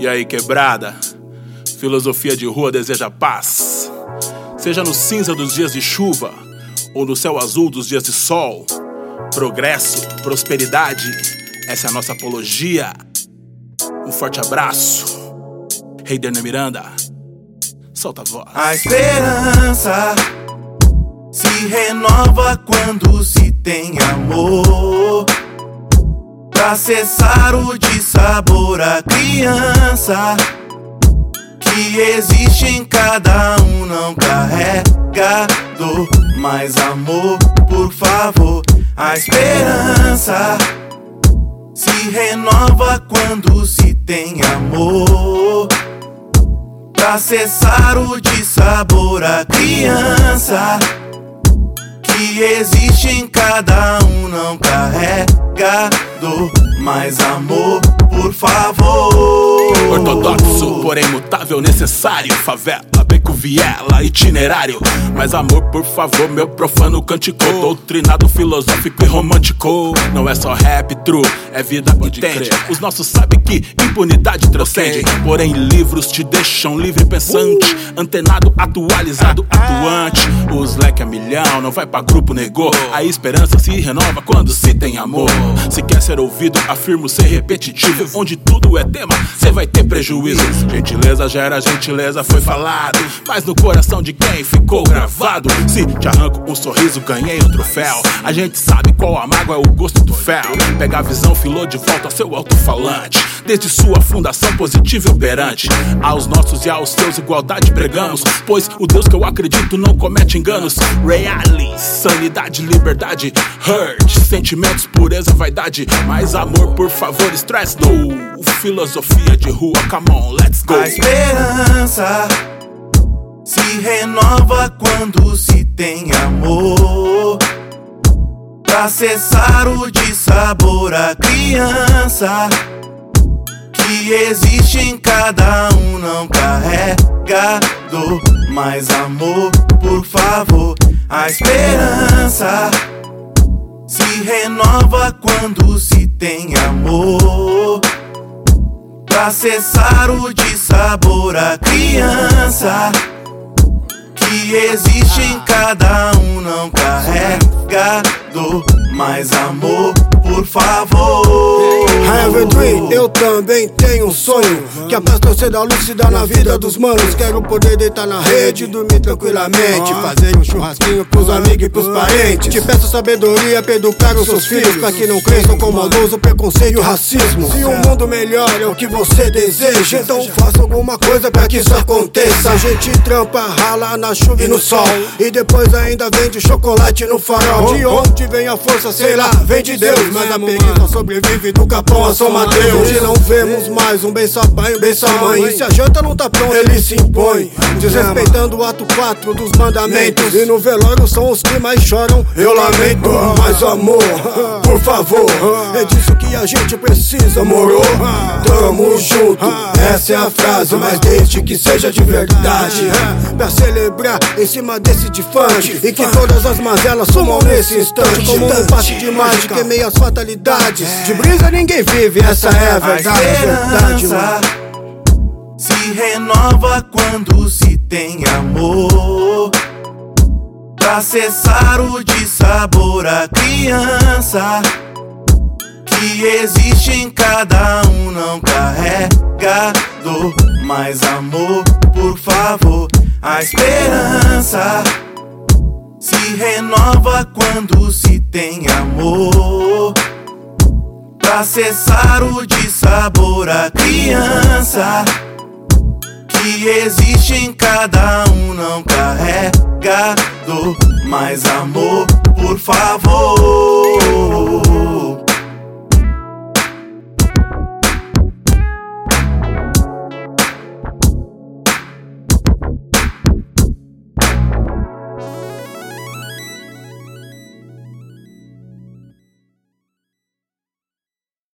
E aí, quebrada? Filosofia de rua deseja paz. Seja no cinza dos dias de chuva ou no céu azul dos dias de sol. Progresso, prosperidade, essa é a nossa apologia. Um forte abraço. Heider Miranda, solta a voz. A esperança se renova quando se tem amor, pra cessar o dissabor a criança que existe em cada um. Não carrega dor, mais amor, por favor. A esperança se renova quando se tem amor, pra cessar o dissabor a criança que existe em cada um. Não carrega dor, mais amor, por favor. Ortodoxo, porém mutável, necessário. Favela, beco, viela, itinerário. Mais amor, por favor, meu profano cântico. Doutrinado, filosófico e romântico. Não é só rap true, é vida, entende? Os nossos sabem que impunidade transcende. Porém livros te deixam livre pensante, antenado, atualizado, atuante. Os leque a milhão, não vai pra grupo, negou. A esperança se renova quando se tem amor. Se quer ser ouvido, afirmo ser repetitivo. Onde tudo é tema, cê vai ter prejuízo. Gentileza gera gentileza, foi falado, mas no coração de quem ficou gravado. Se te arranco um sorriso, ganhei um troféu. A gente sabe qual amargo é o gosto do fel. Pega a visão, filou de volta seu alto-falante. Desde sua fundação positiva e operante. Aos nossos e aos seus igualdade pregamos, pois o Deus que eu acredito não comete enganos. Reality, sanidade, liberdade, hurt, sentimentos, pureza, vaidade. Mais amor, por favor, stress no. Filosofia de rua, come on, let's go. A esperança se renova quando se tem amor, pra cessar o dissabor a criança que existe em cada um. Não carrega dor, mais amor, por favor. A esperança se renova quando se tem amor, pra cessar o dissabor a criança que existe em cada um. Não carrega dor, mais amor, por favor. I have a dream, eu também tenho um sonho, que a paz torcida lúcida na vida dos manos. Quero poder deitar na rede, dormir tranquilamente, fazer um churrasquinho pros amigos e pros parentes. Te peço sabedoria pra educar os seus filhos, pra que não cresçam com maldoso preconceito e o racismo. Se o mundo melhor é o que você deseja, então faça alguma coisa pra que isso aconteça. A gente trampa, rala na chuva e no sol, e depois ainda vende chocolate no farol. De onde vem a força, sei lá, vem de Deus, mas a preguiça sobrevive do Capão a São Mateus. Hoje não vemos mais um bença pai, um bença mãe, e se a janta não tá pronta, ele se impõe, desrespeitando o ato 4 dos mandamentos. E no velório são os que mais choram, eu lamento. Mais amor, por favor, é disso que a gente precisa, moro? Tamo junto, essa é a frase, mas desde que seja de verdade, pra celebrar em cima desse de funk, e que todas as mazelas sumam nesse instante, como um passe de mágica e meias fatalidades. De brisa ninguém vive, essa é a verdade. A esperança se renova quando se tem amor, pra cessar o dissabor a criança que existe em cada um. Não carrega dor, mais amor, por favor. A esperança se renova quando se tem amor, pra cessar o dissabor a criança que existe em cada um. Não carrega dor, mais amor, por favor.